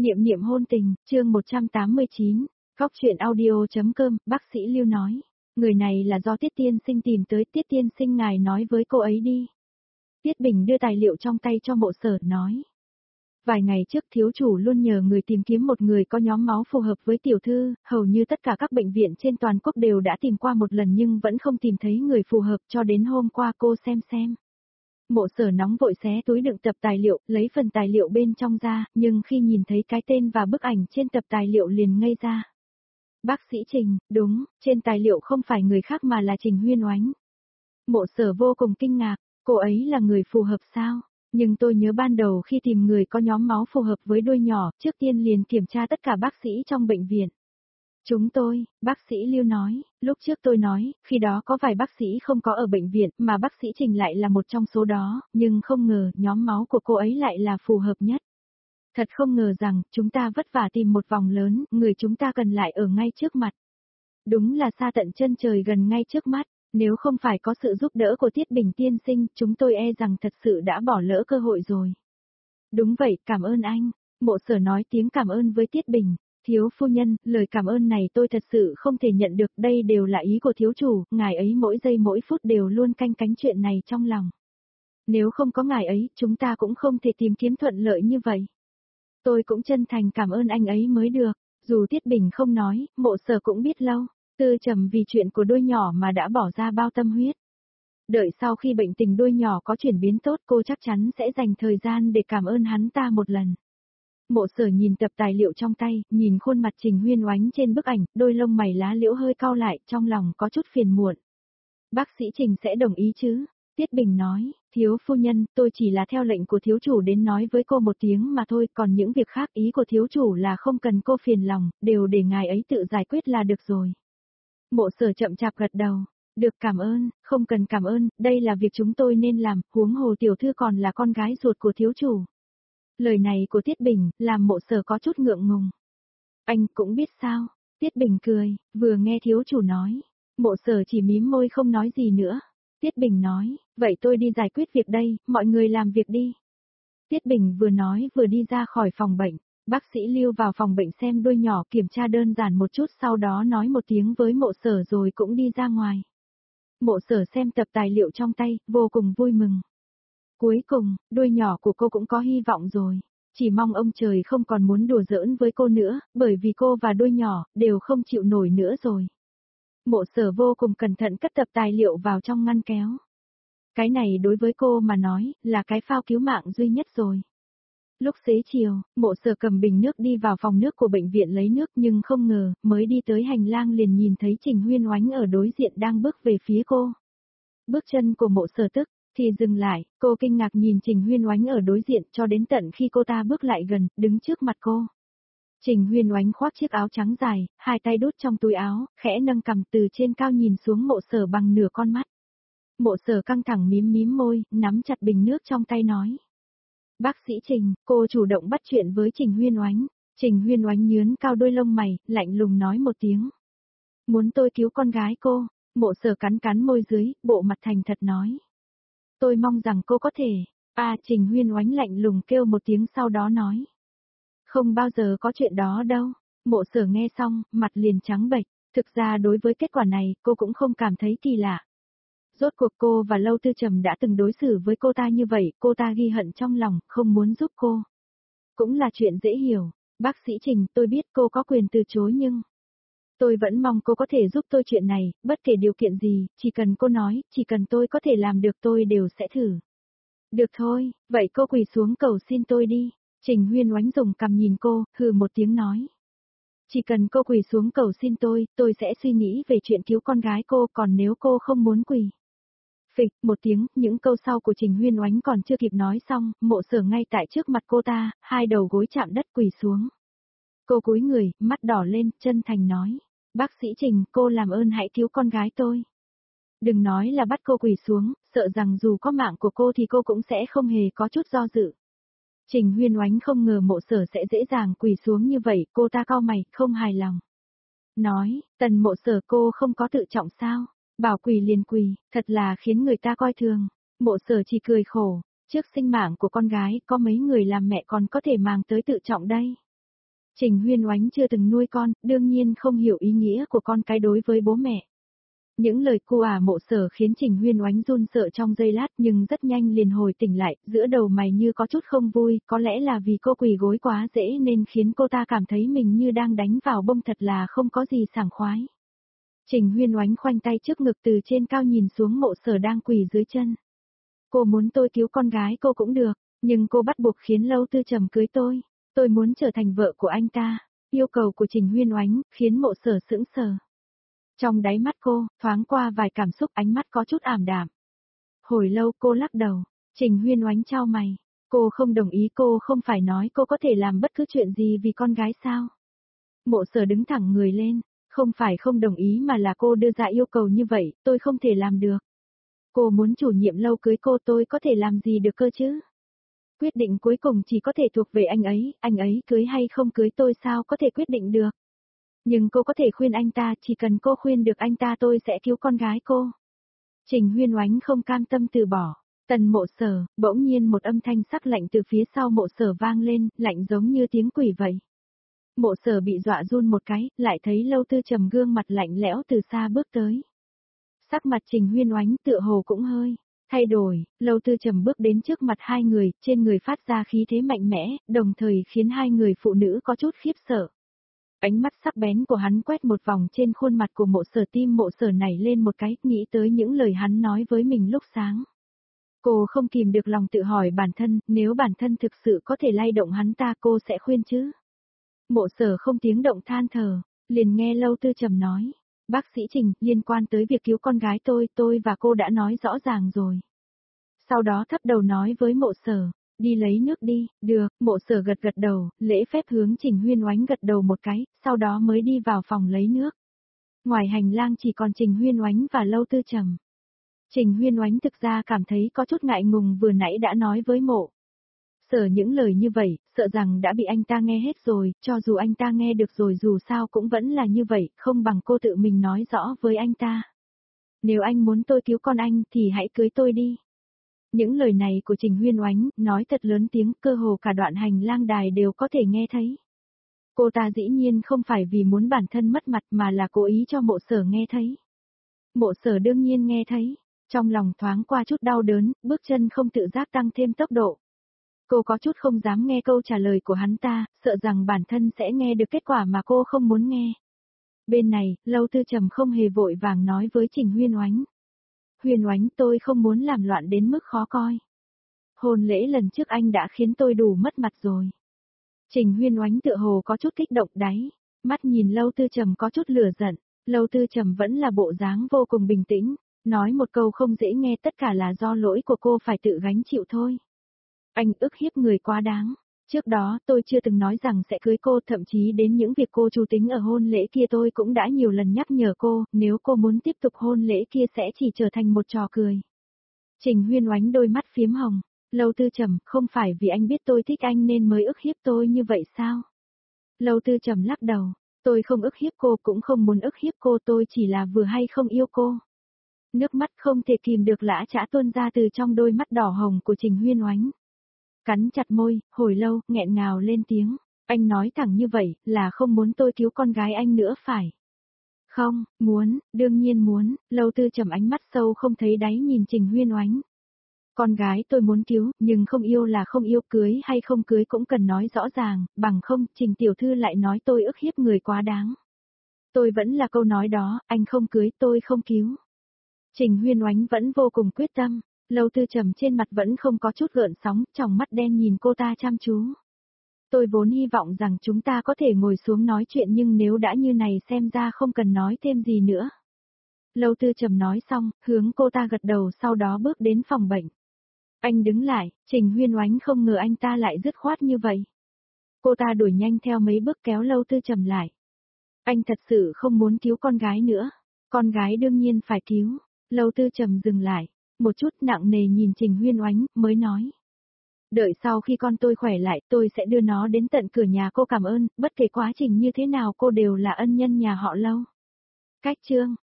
Niệm niệm hôn tình, chương 189, Góc truyện audio.com, bác sĩ Lưu nói. Người này là do Tiết Tiên Sinh tìm tới, Tiết Tiên Sinh ngài nói với cô ấy đi. Tiết Bình đưa tài liệu trong tay cho Mộ Sở, nói. Vài ngày trước thiếu chủ luôn nhờ người tìm kiếm một người có nhóm máu phù hợp với tiểu thư, hầu như tất cả các bệnh viện trên toàn quốc đều đã tìm qua một lần nhưng vẫn không tìm thấy người phù hợp, cho đến hôm qua cô xem. Mộ Sở nóng vội xé túi đựng tập tài liệu, lấy phần tài liệu bên trong ra, nhưng khi nhìn thấy cái tên và bức ảnh trên tập tài liệu liền ngây ra. Bác sĩ Trình, đúng, trên tài liệu không phải người khác mà là Trình Huyên Oánh. Mộ Sở vô cùng kinh ngạc, cô ấy là người phù hợp sao? Nhưng tôi nhớ ban đầu khi tìm người có nhóm máu phù hợp với đuôi nhỏ, trước tiên liền kiểm tra tất cả bác sĩ trong bệnh viện. Chúng tôi, bác sĩ Lưu nói, lúc trước tôi nói, khi đó có vài bác sĩ không có ở bệnh viện mà bác sĩ Trình lại là một trong số đó, nhưng không ngờ nhóm máu của cô ấy lại là phù hợp nhất. Thật không ngờ rằng, chúng ta vất vả tìm một vòng lớn, người chúng ta cần lại ở ngay trước mặt. Đúng là xa tận chân trời gần ngay trước mắt, nếu không phải có sự giúp đỡ của Tiết Bình tiên sinh, chúng tôi e rằng thật sự đã bỏ lỡ cơ hội rồi. Đúng vậy, cảm ơn anh. Mộ Sở nói tiếng cảm ơn với Tiết Bình. Thiếu phu nhân, lời cảm ơn này tôi thật sự không thể nhận được, đây đều là ý của thiếu chủ, ngài ấy mỗi giây mỗi phút đều luôn canh cánh chuyện này trong lòng. Nếu không có ngài ấy, chúng ta cũng không thể tìm kiếm thuận lợi như vậy. Tôi cũng chân thành cảm ơn anh ấy mới được, dù Tiết Bình không nói, Mộ Sở cũng biết lâu, Tư Trầm vì chuyện của đôi nhỏ mà đã bỏ ra bao tâm huyết. Đợi sau khi bệnh tình đôi nhỏ có chuyển biến tốt cô chắc chắn sẽ dành thời gian để cảm ơn hắn ta một lần. Mộ Sở nhìn tập tài liệu trong tay, nhìn khuôn mặt Trình Huyên Oánh trên bức ảnh, đôi lông mày lá liễu hơi cau lại, trong lòng có chút phiền muộn. Bác sĩ Trình sẽ đồng ý chứ? Tiết Bình nói, thiếu phu nhân, tôi chỉ là theo lệnh của thiếu chủ đến nói với cô một tiếng mà thôi, còn những việc khác ý của thiếu chủ là không cần cô phiền lòng, đều để ngài ấy tự giải quyết là được rồi. Mộ Sở chậm chạp gật đầu. Được, cảm ơn, không cần cảm ơn, đây là việc chúng tôi nên làm, huống hồ tiểu thư còn là con gái ruột của thiếu chủ. Lời này của Tiết Bình, làm Mộ Sở có chút ngượng ngùng. Anh cũng biết sao? Tiết Bình cười, vừa nghe thiếu chủ nói. Mộ Sở chỉ mím môi không nói gì nữa. Tiết Bình nói, vậy tôi đi giải quyết việc đây, mọi người làm việc đi. Tiết Bình vừa nói vừa đi ra khỏi phòng bệnh. Bác sĩ Lưu vào phòng bệnh xem đôi nhỏ, kiểm tra đơn giản một chút, sau đó nói một tiếng với Mộ Sở rồi cũng đi ra ngoài. Mộ Sở xem tập tài liệu trong tay, vô cùng vui mừng. Cuối cùng, đôi nhỏ của cô cũng có hy vọng rồi. Chỉ mong ông trời không còn muốn đùa giỡn với cô nữa, bởi vì cô và đôi nhỏ đều không chịu nổi nữa rồi. Mộ Sở vô cùng cẩn thận cất tập tài liệu vào trong ngăn kéo. Cái này đối với cô mà nói, là cái phao cứu mạng duy nhất rồi. Lúc xế chiều, Mộ Sở cầm bình nước đi vào phòng nước của bệnh viện lấy nước, nhưng không ngờ, mới đi tới hành lang liền nhìn thấy Trình Huyên Oánh ở đối diện đang bước về phía cô. Bước chân của Mộ Sở tức thì dừng lại, cô kinh ngạc nhìn Trình Huyên Oánh ở đối diện cho đến tận khi cô ta bước lại gần, đứng trước mặt cô. Trình Huyên Oánh khoác chiếc áo trắng dài, hai tay đút trong túi áo, khẽ nâng cằm từ trên cao nhìn xuống Mộ Sở bằng nửa con mắt. Mộ Sở căng thẳng mím môi, nắm chặt bình nước trong tay nói. Bác sĩ Trình, cô chủ động bắt chuyện với Trình Huyên Oánh. Trình Huyên Oánh nhướn cao đôi lông mày, lạnh lùng nói một tiếng. Muốn tôi cứu con gái cô? Mộ Sở cắn môi dưới, bộ mặt thành thật nói. Tôi mong rằng cô có thể. Trình Huyên Oánh lạnh lùng kêu một tiếng sau đó nói. Không bao giờ có chuyện đó đâu. Mộ Sở nghe xong, mặt liền trắng bệch. Thực ra đối với kết quả này, cô cũng không cảm thấy kỳ lạ. Rốt cuộc cô và Lâu Tư Trầm đã từng đối xử với cô ta như vậy, cô ta ghi hận trong lòng, không muốn giúp cô. Cũng là chuyện dễ hiểu. Bác sĩ Trình, tôi biết cô có quyền từ chối nhưng... Tôi vẫn mong cô có thể giúp tôi chuyện này, bất kể điều kiện gì, chỉ cần cô nói, chỉ cần tôi có thể làm được tôi đều sẽ thử. Được thôi, vậy cô quỳ xuống cầu xin tôi đi. Trình Huyên Oánh dùng cằm nhìn cô, hừ một tiếng nói. Chỉ cần cô quỳ xuống cầu xin tôi sẽ suy nghĩ về chuyện cứu con gái cô, còn nếu cô không muốn quỳ. Phịch, một tiếng, những câu sau của Trình Huyên Oánh còn chưa kịp nói xong, Mộ Sở ngay tại trước mặt cô ta, hai đầu gối chạm đất quỳ xuống. Cô cúi người, mắt đỏ lên, chân thành nói. Bác sĩ Trình, cô làm ơn hãy cứu con gái tôi. Đừng nói là bắt cô quỳ xuống, sợ rằng dù có mạng của cô thì cô cũng sẽ không hề có chút do dự. Trình Huyên Oánh không ngờ Mộ Sở sẽ dễ dàng quỳ xuống như vậy, cô ta cau mày, không hài lòng. Nói, Tần Mộ Sở, cô không có tự trọng sao? Bảo quỳ liền quỳ, thật là khiến người ta coi thường. Mộ Sở chỉ cười khổ, trước sinh mạng của con gái có mấy người làm mẹ còn có thể mang tới tự trọng đây. Trình Huyên Oánh chưa từng nuôi con, đương nhiên không hiểu ý nghĩa của con cái đối với bố mẹ. Những lời cô Mộ Sở khiến Trình Huyên Oánh run sợ trong giây lát nhưng rất nhanh liền hồi tỉnh lại, giữa đầu mày như có chút không vui, có lẽ là vì cô quỳ gối quá dễ nên khiến cô ta cảm thấy mình như đang đánh vào bông thật là không có gì sảng khoái. Trình Huyên Oánh khoanh tay trước ngực từ trên cao nhìn xuống Mộ Sở đang quỳ dưới chân. Cô muốn tôi cứu con gái cô cũng được, nhưng cô bắt buộc khiến Lâu Tư Trầm cưới tôi. Tôi muốn trở thành vợ của anh ta. Yêu cầu của Trình Huyên Oánh khiến Mộ Sở sững sờ. Trong đáy mắt cô, thoáng qua vài cảm xúc, ánh mắt có chút ảm đạm. Hồi lâu cô lắc đầu, Trình Huyên Oánh chau mày. Cô không đồng ý, cô không phải nói cô có thể làm bất cứ chuyện gì vì con gái sao? Mộ Sở đứng thẳng người lên, không phải không đồng ý mà là cô đưa ra yêu cầu như vậy, tôi không thể làm được. Cô muốn chủ nhiệm Lâu cưới cô, tôi có thể làm gì được cơ chứ? Quyết định cuối cùng chỉ có thể thuộc về anh ấy cưới hay không cưới tôi sao có thể quyết định được. Nhưng cô có thể khuyên anh ta, chỉ cần cô khuyên được anh ta tôi sẽ cứu con gái cô. Trình Huyên Oánh không cam tâm từ bỏ. Tần Mộ Sở, bỗng nhiên một âm thanh sắc lạnh từ phía sau Mộ Sở vang lên, lạnh giống như tiếng quỷ vậy. Mộ Sở bị dọa run một cái, lại thấy Lâu Tư Trầm gương mặt lạnh lẽo từ xa bước tới. Sắc mặt Trình Huyên Oánh tựa hồ cũng hơi thay đổi, Lâu Tư Trầm bước đến trước mặt hai người, trên người phát ra khí thế mạnh mẽ, đồng thời khiến hai người phụ nữ có chút khiếp sợ. Ánh mắt sắc bén của hắn quét một vòng trên khuôn mặt của Mộ Sở, tim Mộ Sở nảy lên một cái, nghĩ tới những lời hắn nói với mình lúc sáng. Cô không kìm được lòng tự hỏi bản thân, nếu bản thân thực sự có thể lay động hắn ta cô sẽ khuyên chứ. Mộ Sở không tiếng động than thở, liền nghe Lâu Tư Trầm nói. Bác sĩ Trình, liên quan tới việc cứu con gái tôi và cô đã nói rõ ràng rồi. Sau đó thấp đầu nói với Mộ Sở, đi lấy nước đi, được, Mộ Sở gật gật đầu, lễ phép hướng Trình Huyên Oánh gật đầu một cái, sau đó mới đi vào phòng lấy nước. Ngoài hành lang chỉ còn Trình Huyên Oánh và Lâu Tư Trầm. Trình Huyên Oánh thực ra cảm thấy có chút ngại ngùng vừa nãy đã nói với Mộ Sở những lời như vậy, sợ rằng đã bị anh ta nghe hết rồi, cho dù anh ta nghe được rồi dù sao cũng vẫn là như vậy, không bằng cô tự mình nói rõ với anh ta. Nếu anh muốn tôi cứu con anh thì hãy cưới tôi đi. Những lời này của Trình Huyên Oánh, nói thật lớn tiếng, cơ hồ cả đoạn hành lang đài đều có thể nghe thấy. Cô ta dĩ nhiên không phải vì muốn bản thân mất mặt mà là cố ý cho Mộ Sở nghe thấy. Mộ Sở đương nhiên nghe thấy, trong lòng thoáng qua chút đau đớn, bước chân không tự giác tăng thêm tốc độ. Cô có chút không dám nghe câu trả lời của hắn ta, sợ rằng bản thân sẽ nghe được kết quả mà cô không muốn nghe. Bên này, Lâu Tư Trầm không hề vội vàng nói với Trình Huyên Oánh. Huyên Oánh, tôi không muốn làm loạn đến mức khó coi. Hôn lễ lần trước anh đã khiến tôi đủ mất mặt rồi. Trình Huyên Oánh tựa hồ có chút kích động đáy, mắt nhìn Lâu Tư Trầm có chút lửa giận, Lâu Tư Trầm vẫn là bộ dáng vô cùng bình tĩnh, nói một câu không dễ nghe, tất cả là do lỗi của cô phải tự gánh chịu thôi. Anh ức hiếp người quá đáng. Trước đó tôi chưa từng nói rằng sẽ cưới cô, thậm chí đến những việc cô chủ tính ở hôn lễ kia tôi cũng đã nhiều lần nhắc nhở cô, nếu cô muốn tiếp tục hôn lễ kia sẽ chỉ trở thành một trò cười. Trình Huyên Oánh đôi mắt phiếm hồng, Lâu Tư Trầm, không phải vì anh biết tôi thích anh nên mới ức hiếp tôi như vậy sao? Lâu Tư Trầm lắc đầu, tôi không ức hiếp cô cũng không muốn ức hiếp cô, tôi chỉ là vừa hay không yêu cô. Nước mắt không thể kìm được lã chã tuôn ra từ trong đôi mắt đỏ hồng của Trình Huyên Oánh. Cắn chặt môi, hồi lâu, nghẹn ngào lên tiếng, anh nói thẳng như vậy, là không muốn tôi cứu con gái anh nữa phải? Không, muốn, đương nhiên muốn, Lâu Tư Trầm ánh mắt sâu không thấy đáy nhìn Trình Huyên Oánh. Con gái tôi muốn cứu, nhưng không yêu là không yêu, cưới hay không cưới cũng cần nói rõ ràng, bằng không, Trình tiểu thư lại nói tôi ức hiếp người quá đáng. Tôi vẫn là câu nói đó, anh không cưới tôi không cứu. Trình Huyên Oánh vẫn vô cùng quyết tâm. Lâu Tư Trầm trên mặt vẫn không có chút gợn sóng, tròng mắt đen nhìn cô ta chăm chú. Tôi vốn hy vọng rằng chúng ta có thể ngồi xuống nói chuyện nhưng nếu đã như này xem ra không cần nói thêm gì nữa. Lâu Tư Trầm nói xong, hướng cô ta gật đầu sau đó bước đến phòng bệnh. Anh đứng lại, Trình Huyên Oánh không ngờ anh ta lại dứt khoát như vậy. Cô ta đuổi nhanh theo mấy bước kéo Lâu Tư Trầm lại. Anh thật sự không muốn cứu con gái nữa. Con gái đương nhiên phải cứu. Lâu Tư Trầm dừng lại. Một chút nặng nề nhìn Trình Huyên Oánh, mới nói. Đợi sau khi con tôi khỏe lại tôi sẽ đưa nó đến tận cửa nhà cô, cảm ơn, bất kể quá trình như thế nào cô đều là ân nhân nhà họ Lâu. Cách chương